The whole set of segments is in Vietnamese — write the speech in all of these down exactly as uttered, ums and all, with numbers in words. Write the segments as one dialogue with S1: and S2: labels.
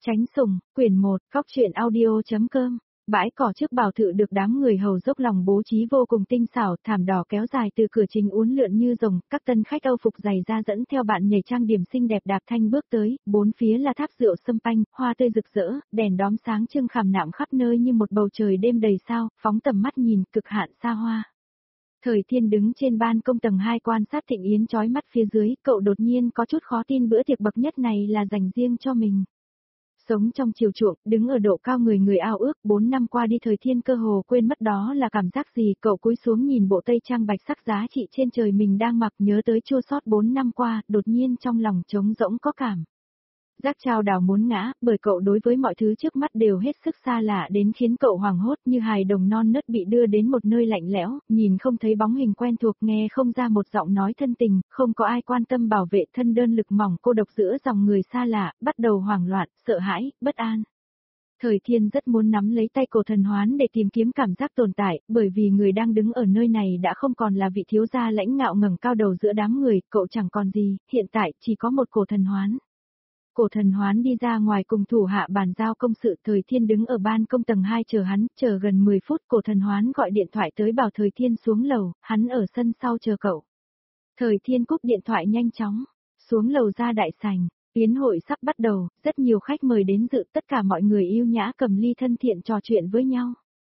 S1: Tránh sủng, quyển một, cóc truyện audio.com. Bãi cỏ trước bảo thự được đám người hầu dốc lòng bố trí vô cùng tinh xảo, thảm đỏ kéo dài từ cửa chính uốn lượn như rồng, các tân khách Âu phục dày da dẫn theo bạn nhảy trang điểm xinh đẹp đạp thanh bước tới, bốn phía là tháp rượu sâm panh, hoa tươi rực rỡ, đèn đóm sáng trưng khảm nạm khắp nơi như một bầu trời đêm đầy sao, phóng tầm mắt nhìn, cực hạn xa hoa. Thời Thiên đứng trên ban công tầng hai quan sát thịnh yến chói mắt phía dưới, cậu đột nhiên có chút khó tin bữa tiệc bậc nhất này là dành riêng cho mình. Sống trong chiều chuộng, đứng ở độ cao người người ao ước, bốn năm qua đi Thời Thiên cơ hồ quên mất đó là cảm giác gì, cậu cúi xuống nhìn bộ tây trang bạch sắc giá trị trên trời mình đang mặc, nhớ tới chua xót bốn năm qua, đột nhiên trong lòng trống rỗng có cảm giác trao đảo muốn ngã, bởi cậu đối với mọi thứ trước mắt đều hết sức xa lạ đến khiến cậu hoảng hốt như hài đồng non nớt bị đưa đến một nơi lạnh lẽo, nhìn không thấy bóng hình quen thuộc, nghe không ra một giọng nói thân tình, không có ai quan tâm bảo vệ, thân đơn lực mỏng cô độc giữa dòng người xa lạ, bắt đầu hoảng loạn, sợ hãi, bất an. Thời Thiên rất muốn nắm lấy tay Cổ Thần Hoán để tìm kiếm cảm giác tồn tại, bởi vì người đang đứng ở nơi này đã không còn là vị thiếu gia lãnh ngạo ngẩng cao đầu giữa đám người, cậu chẳng còn gì, hiện tại chỉ có một Cổ Thần Hoán. Cổ Thần Hoán đi ra ngoài cùng thủ hạ bàn giao công sự, Thời Thiên đứng ở ban công tầng hai chờ hắn, chờ gần mười phút, Cổ Thần Hoán gọi điện thoại tới bảo Thời Thiên xuống lầu, hắn ở sân sau chờ cậu. Thời Thiên cúp điện thoại nhanh chóng, xuống lầu ra đại sảnh, yến hội sắp bắt đầu, rất nhiều khách mời đến dự, tất cả mọi người yêu nhã cầm ly thân thiện trò chuyện với nhau.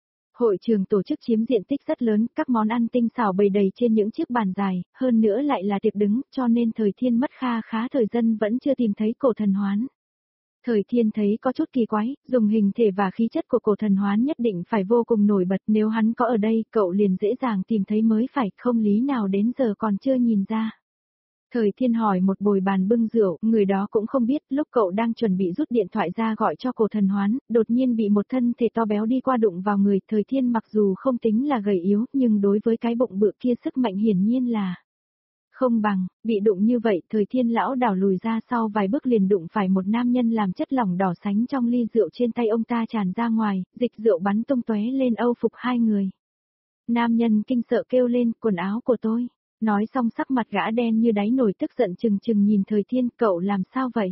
S1: Hội trường tổ chức chiếm diện tích rất lớn, các món ăn tinh xảo bày đầy trên những chiếc bàn dài, hơn nữa lại là tiệc đứng, cho nên Thời Thiên mất kha khá thời gian vẫn chưa tìm thấy Cổ Thần Hoán. Thời Thiên thấy có chút kỳ quái, dùng hình thể và khí chất của Cổ Thần Hoán nhất định phải vô cùng nổi bật, nếu hắn có ở đây, cậu liền dễ dàng tìm thấy mới phải, không lý nào đến giờ còn chưa nhìn ra. Thời Thiên hỏi một bồi bàn bưng rượu, người đó cũng không biết, lúc cậu đang chuẩn bị rút điện thoại ra gọi cho Cổ Thần Hoán, đột nhiên bị một thân thể to béo đi qua đụng vào người, Thời Thiên mặc dù không tính là gầy yếu, nhưng đối với cái bụng bự kia sức mạnh hiển nhiên là không bằng, bị đụng như vậy, Thời Thiên lão đảo lùi ra sau vài bước liền đụng phải một nam nhân làm chất lỏng đỏ sánh trong ly rượu trên tay ông ta tràn ra ngoài, dịch rượu bắn tung tóe lên âu phục hai người. Nam nhân kinh sợ kêu lên, quần áo của tôi. Nói xong sắc mặt gã đen như đáy nồi tức giận chừng chừng nhìn Thời Thiên, cậu làm sao vậy?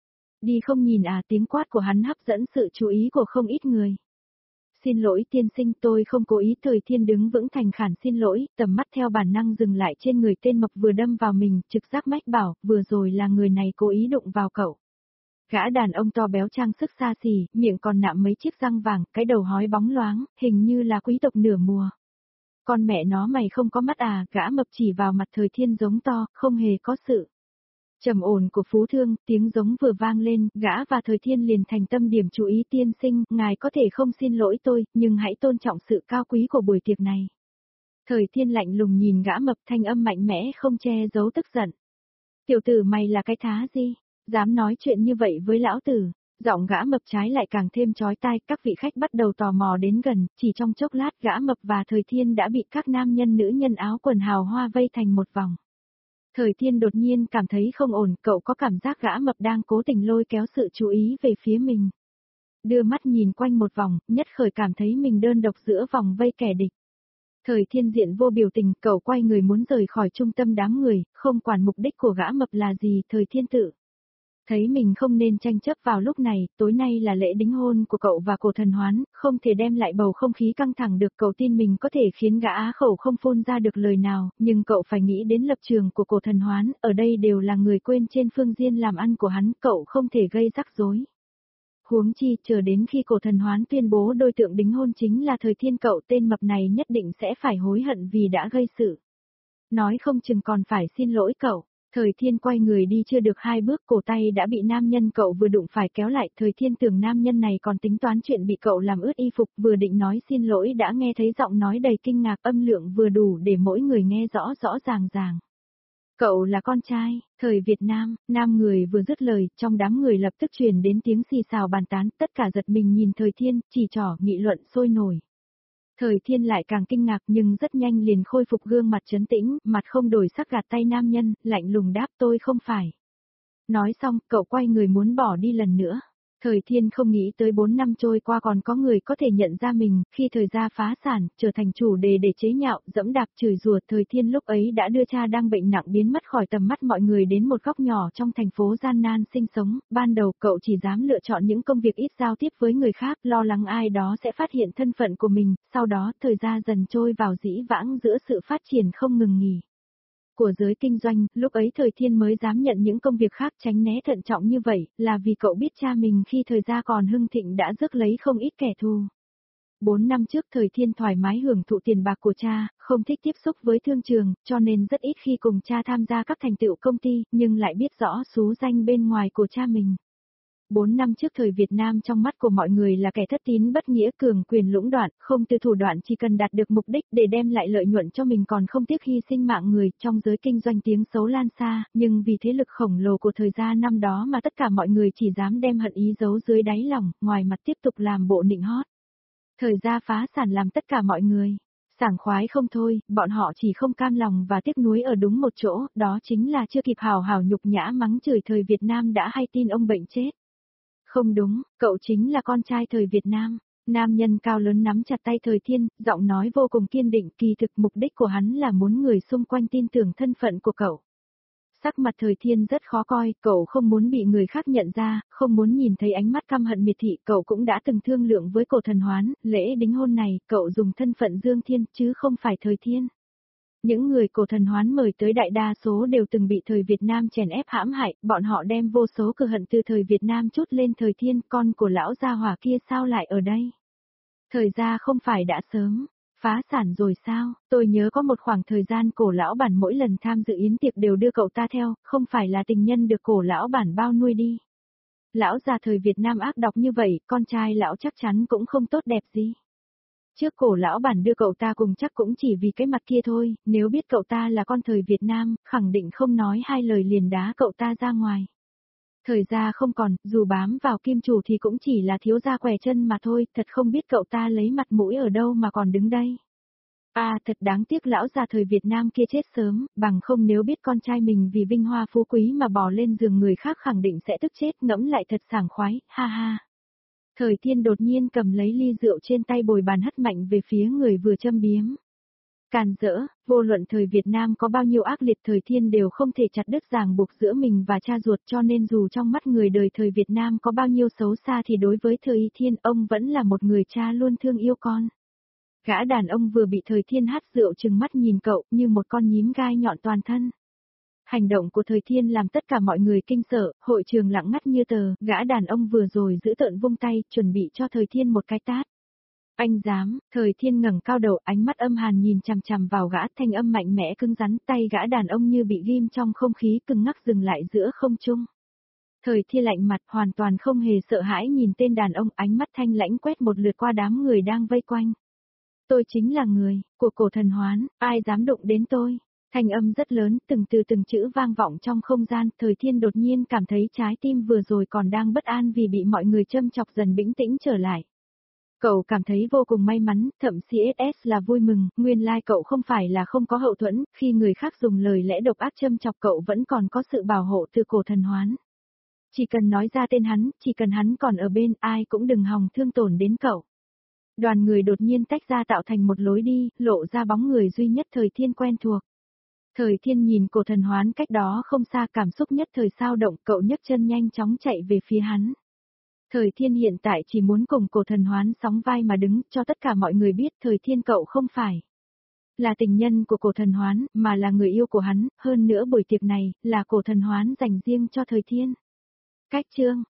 S1: Đi không nhìn à, tiếng quát của hắn hấp dẫn sự chú ý của không ít người. Xin lỗi tiên sinh, tôi không cố ý. Thời Thiên đứng vững thành khản xin lỗi, tầm mắt theo bản năng dừng lại trên người tên mập vừa đâm vào mình, trực giác mách bảo, vừa rồi là người này cố ý đụng vào cậu. Gã đàn ông to béo trang sức xa xỉ, miệng còn nạm mấy chiếc răng vàng, cái đầu hói bóng loáng, hình như là quý tộc nửa mùa. Con mẹ nó mày không có mắt à, gã mập chỉ vào mặt Thời Thiên giống to, không hề có sự trầm ổn của Phú Thương, tiếng giống vừa vang lên, gã và Thời Thiên liền thành tâm điểm chú ý, tiên sinh, ngài có thể không xin lỗi tôi, nhưng hãy tôn trọng sự cao quý của buổi tiệc này. Thời Thiên lạnh lùng nhìn gã mập, thanh âm mạnh mẽ không che giấu tức giận. Tiểu tử mày là cái thá gì, dám nói chuyện như vậy với lão tử? Giọng gã mập trái lại càng thêm chói tai, các vị khách bắt đầu tò mò đến gần, chỉ trong chốc lát gã mập và Thời Thiên đã bị các nam nhân nữ nhân áo quần hào hoa vây thành một vòng. Thời Thiên đột nhiên cảm thấy không ổn, cậu có cảm giác gã mập đang cố tình lôi kéo sự chú ý về phía mình. Đưa mắt nhìn quanh một vòng, nhất khởi cảm thấy mình đơn độc giữa vòng vây kẻ địch. Thời Thiên diện vô biểu tình, cậu quay người muốn rời khỏi trung tâm đám người, không quản mục đích của gã mập là gì, Thời Thiên tự thấy mình không nên tranh chấp vào lúc này, tối nay là lễ đính hôn của cậu và Cổ Thần Hoán, không thể đem lại bầu không khí căng thẳng được, cậu tin mình có thể khiến gã á khẩu không phun ra được lời nào, nhưng cậu phải nghĩ đến lập trường của Cổ Thần Hoán, ở đây đều là người quên trên phương diện làm ăn của hắn, cậu không thể gây rắc rối. Huống chi, chờ đến khi Cổ Thần Hoán tuyên bố đối tượng đính hôn chính là Thời Thiên, cậu tên mập này nhất định sẽ phải hối hận vì đã gây sự. Nói không chừng còn phải xin lỗi cậu. Thời Thiên quay người đi chưa được hai bước, cổ tay đã bị nam nhân cậu vừa đụng phải kéo lại, Thời Thiên tưởng nam nhân này còn tính toán chuyện bị cậu làm ướt y phục, vừa định nói xin lỗi đã nghe thấy giọng nói đầy kinh ngạc, âm lượng vừa đủ để mỗi người nghe rõ rõ ràng ràng. Cậu là con trai, thời Việt Nam, nam người vừa dứt lời, trong đám người lập tức truyền đến tiếng xì xào bàn tán, tất cả giật mình nhìn Thời Thiên, chỉ trỏ, nghị luận sôi nổi. Thời Thiên lại càng kinh ngạc nhưng rất nhanh liền khôi phục gương mặt trấn tĩnh, mặt không đổi sắc gạt tay nam nhân, lạnh lùng đáp tôi không phải. Nói xong, cậu quay người muốn bỏ đi lần nữa. Thời Thiên không nghĩ tới bốn năm trôi qua còn có người có thể nhận ra mình, khi thời gia phá sản, trở thành chủ đề để chế nhạo, dẫm đạp chửi rủa. Thời Thiên lúc ấy đã đưa cha đang bệnh nặng biến mất khỏi tầm mắt mọi người đến một góc nhỏ trong thành phố gian nan sinh sống. Ban đầu cậu chỉ dám lựa chọn những công việc ít giao tiếp với người khác, lo lắng ai đó sẽ phát hiện thân phận của mình, sau đó thời gia dần trôi vào dĩ vãng giữa sự phát triển không ngừng nghỉ của giới kinh doanh, lúc ấy Thời Thiên mới dám nhận những công việc khác, tránh né thận trọng như vậy, là vì cậu biết cha mình khi thời gia còn hưng thịnh đã rước lấy không ít kẻ thù. Bốn năm trước Thời Thiên thoải mái hưởng thụ tiền bạc của cha, không thích tiếp xúc với thương trường, cho nên rất ít khi cùng cha tham gia các thành tựu công ty, nhưng lại biết rõ xú danh bên ngoài của cha mình. Bốn năm trước thời Việt Nam trong mắt của mọi người là kẻ thất tín bất nghĩa, cường quyền lũng đoạn, không từ thủ đoạn, chỉ cần đạt được mục đích để đem lại lợi nhuận cho mình còn không tiếc hy sinh mạng người. Trong giới kinh doanh tiếng xấu lan xa, nhưng vì thế lực khổng lồ của thời gia năm đó mà tất cả mọi người chỉ dám đem hận ý giấu dưới đáy lòng, ngoài mặt tiếp tục làm bộ nịnh hót. Thời gia phá sản làm tất cả mọi người sảng khoái không thôi, bọn họ chỉ không cam lòng và tiếc nuối ở đúng một chỗ, đó chính là chưa kịp hào hào nhục nhã mắng chửi thời Việt Nam đã hay tin ông bệnh chết. Không đúng, cậu chính là con trai thời Việt Nam. Nam nhân cao lớn nắm chặt tay Thời Thiên, giọng nói vô cùng kiên định, kỳ thực mục đích của hắn là muốn người xung quanh tin tưởng thân phận của cậu. Sắc mặt Thời Thiên rất khó coi, cậu không muốn bị người khác nhận ra, không muốn nhìn thấy ánh mắt căm hận miệt thị, cậu cũng đã từng thương lượng với Cổ Thần Hoán, lễ đính hôn này, cậu dùng thân phận Dương Thiên, chứ không phải Thời Thiên. Những người Cổ Thần Hoán mời tới đại đa số đều từng bị thời Việt Nam chèn ép hãm hại, bọn họ đem vô số cừu hận từ thời Việt Nam trút lên Thời Thiên, con của lão gia hỏa kia sao lại ở đây? Thời gia không phải đã sớm phá sản rồi sao? Tôi nhớ có một khoảng thời gian Cổ lão bản mỗi lần tham dự yến tiệc đều đưa cậu ta theo, không phải là tình nhân được Cổ lão bản bao nuôi đi. Lão già thời Việt Nam ác độc như vậy, con trai lão chắc chắn cũng không tốt đẹp gì. Trước Cổ lão bản đưa cậu ta cùng chắc cũng chỉ vì cái mặt kia thôi, nếu biết cậu ta là con thời Việt Nam, khẳng định không nói hai lời liền đá cậu ta ra ngoài. Thời gia không còn, dù bám vào kim chủ thì cũng chỉ là thiếu gia què chân mà thôi, thật không biết cậu ta lấy mặt mũi ở đâu mà còn đứng đây. À, thật đáng tiếc lão già thời Việt Nam kia chết sớm, bằng không nếu biết con trai mình vì vinh hoa phú quý mà bò lên giường người khác khẳng định sẽ tức chết, ngẫm lại thật sảng khoái, ha ha. Thời Thiên đột nhiên cầm lấy ly rượu trên tay bồi bàn hất mạnh về phía người vừa châm biếm. Càn rỡ, vô luận thời Việt Nam có bao nhiêu ác liệt Thời Thiên đều không thể chặt đứt ràng buộc giữa mình và cha ruột, cho nên dù trong mắt người đời thời Việt Nam có bao nhiêu xấu xa thì đối với Thời Thiên ông vẫn là một người cha luôn thương yêu con. Gã đàn ông vừa bị Thời Thiên hắt rượu trừng mắt nhìn cậu như một con nhím gai nhọn toàn thân. Hành động của Thời Thiên làm tất cả mọi người kinh sợ, hội trường lặng ngắt như tờ, gã đàn ông vừa rồi giữ tợn vung tay, chuẩn bị cho Thời Thiên một cái tát. Anh dám, Thời Thiên ngẩng cao đầu, ánh mắt âm hàn nhìn chằm chằm vào gã, thanh âm mạnh mẽ cứng rắn, tay gã đàn ông như bị ghim trong không khí cứng ngắc dừng lại giữa không trung. Thời Thiên lạnh mặt, hoàn toàn không hề sợ hãi nhìn tên đàn ông, ánh mắt thanh lãnh quét một lượt qua đám người đang vây quanh. Tôi chính là người của Cổ Thần Hoán, ai dám đụng đến tôi? Thanh âm rất lớn, từng từ từng chữ vang vọng trong không gian, Thời Thiên đột nhiên cảm thấy trái tim vừa rồi còn đang bất an vì bị mọi người châm chọc dần bình tĩnh trở lại. Cậu cảm thấy vô cùng may mắn, thậm chí ét ét là vui mừng, nguyên lai like cậu không phải là không có hậu thuẫn, khi người khác dùng lời lẽ độc ác châm chọc cậu vẫn còn có sự bảo hộ từ Cổ Thần Hoán. Chỉ cần nói ra tên hắn, chỉ cần hắn còn ở bên, ai cũng đừng hòng thương tổn đến cậu. Đoàn người đột nhiên tách ra tạo thành một lối đi, lộ ra bóng người duy nhất Thời Thiên quen thuộc. Thời Thiên nhìn Cổ Thần Hoán cách đó không xa, cảm xúc nhất thời sao động, cậu nhấc chân nhanh chóng chạy về phía hắn. Thời Thiên hiện tại chỉ muốn cùng Cổ Thần Hoán sóng vai mà đứng, cho tất cả mọi người biết Thời Thiên cậu không phải là tình nhân của Cổ Thần Hoán, mà là người yêu của hắn, hơn nữa buổi tiệc này, là Cổ Thần Hoán dành riêng cho Thời Thiên. Cách chương